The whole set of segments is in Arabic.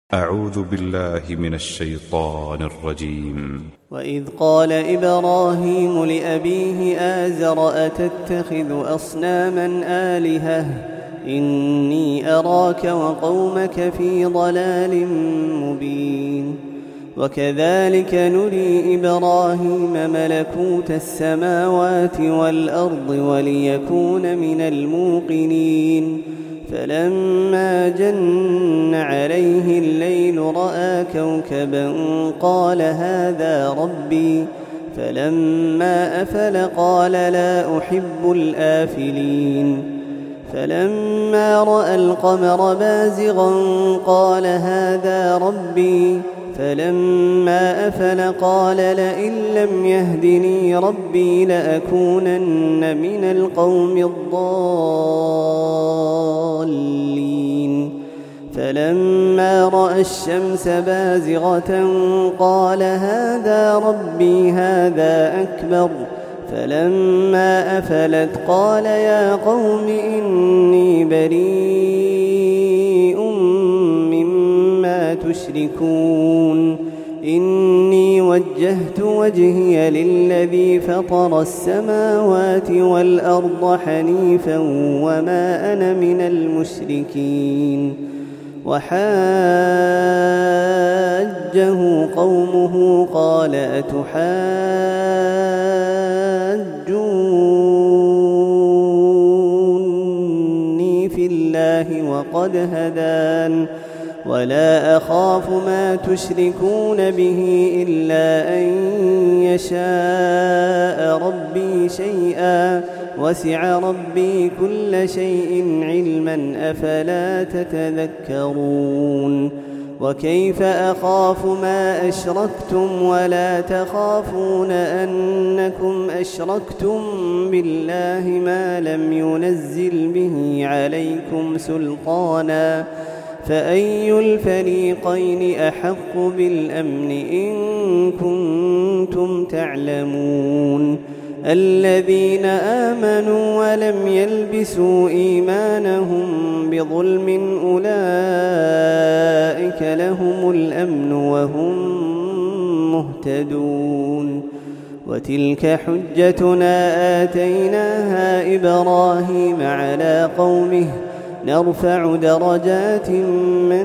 أعوذ بالله من الشيطان الرجيم. وإذ قال إبراهيم لأبيه آزر أتتخذ أصناما آلهة إني أراك وقومك في ضلال مبين. وكذلك نري إبراهيم ملكوت السماوات والأرض وليكون من الموقنين. فلما جن عليه الليل رأى كوكبا قال هذا ربي. فلما أفل قال لا أحب الآفلين. فلما رأى القمر بازغا قال هذا ربي. فلما أفل قال لئن لم يهدني ربي لأكونن من القوم الضالين. فلما رأى الشمس بازغة قال هذا ربي هذا أكبر. فلما أفلت قال يا قوم إني بريء مما تشركون. إني وجهت وجهي للذي فطر السماوات والأرض حنيفا وما أنا من المشركين. وحاجه قومه قال أتحاجوني في الله وقد هدان ولا أخاف ما تشركون به إلا أن يشاء ربي شيئا وسع ربي كل شيء علما أفلا تتذكرون. وكيف أخاف ما أشركتم ولا تخافون أنكم أشركتم بالله ما لم ينزل به عليكم سلطانا فأي الفريقين أحق بالأمن إن كنتم تعلمون. الذين آمنوا ولم يلبسوا إيمانهم بظلم أولئك لهم الأمن وهم مهتدون. وتلك حجتنا آتيناها إبراهيم على قومه نرفع درجات من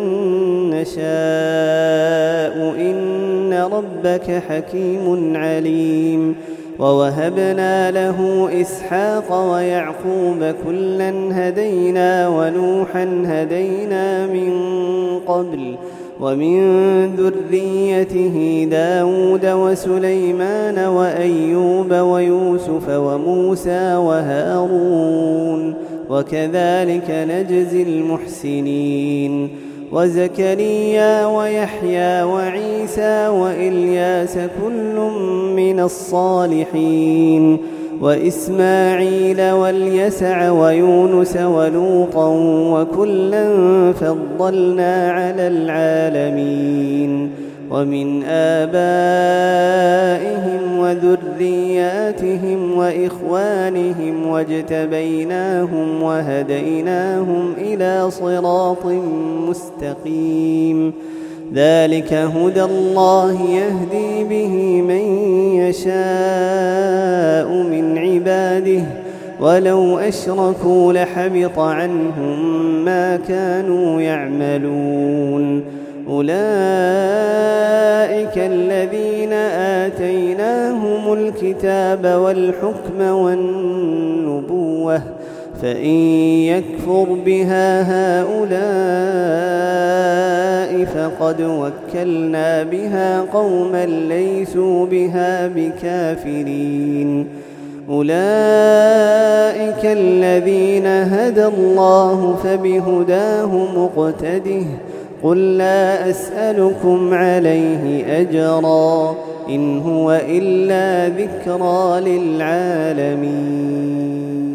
نشاء إن ربك حكيم عليم. ووهبنا له إسحاق ويعقوب كلا هدينا ونوحا هدينا من قبل ومن ذريته داود وسليمان وأيوب ويوسف وموسى وهارون وكذلك نجزي المحسنين. وزكريا ويحيى وعيسى وإلياس كل من الصالحين وإسماعيل واليسع ويونس ولوطا وكلا فضلنا على العالمين. ومن آبائهم وذرياتهم وإخوانهم واجتبيناهم وهديناهم إلى صراط مستقيم. ذلك هدى الله يهدي به من يشاء من عباده ولو أشركوا لحبط عنهم ما كانوا يعملون. أولئك الذين آتيناهم الكتاب والحكم والنبوة فإن يكفر بها هؤلاء فقد وكلنا بها قوما ليسوا بها بكافرين. أولئك الذين هدى الله فبهداه مقتده قل لا أسألكم عليه أجرا إن هو إلا ذكرى للعالمين.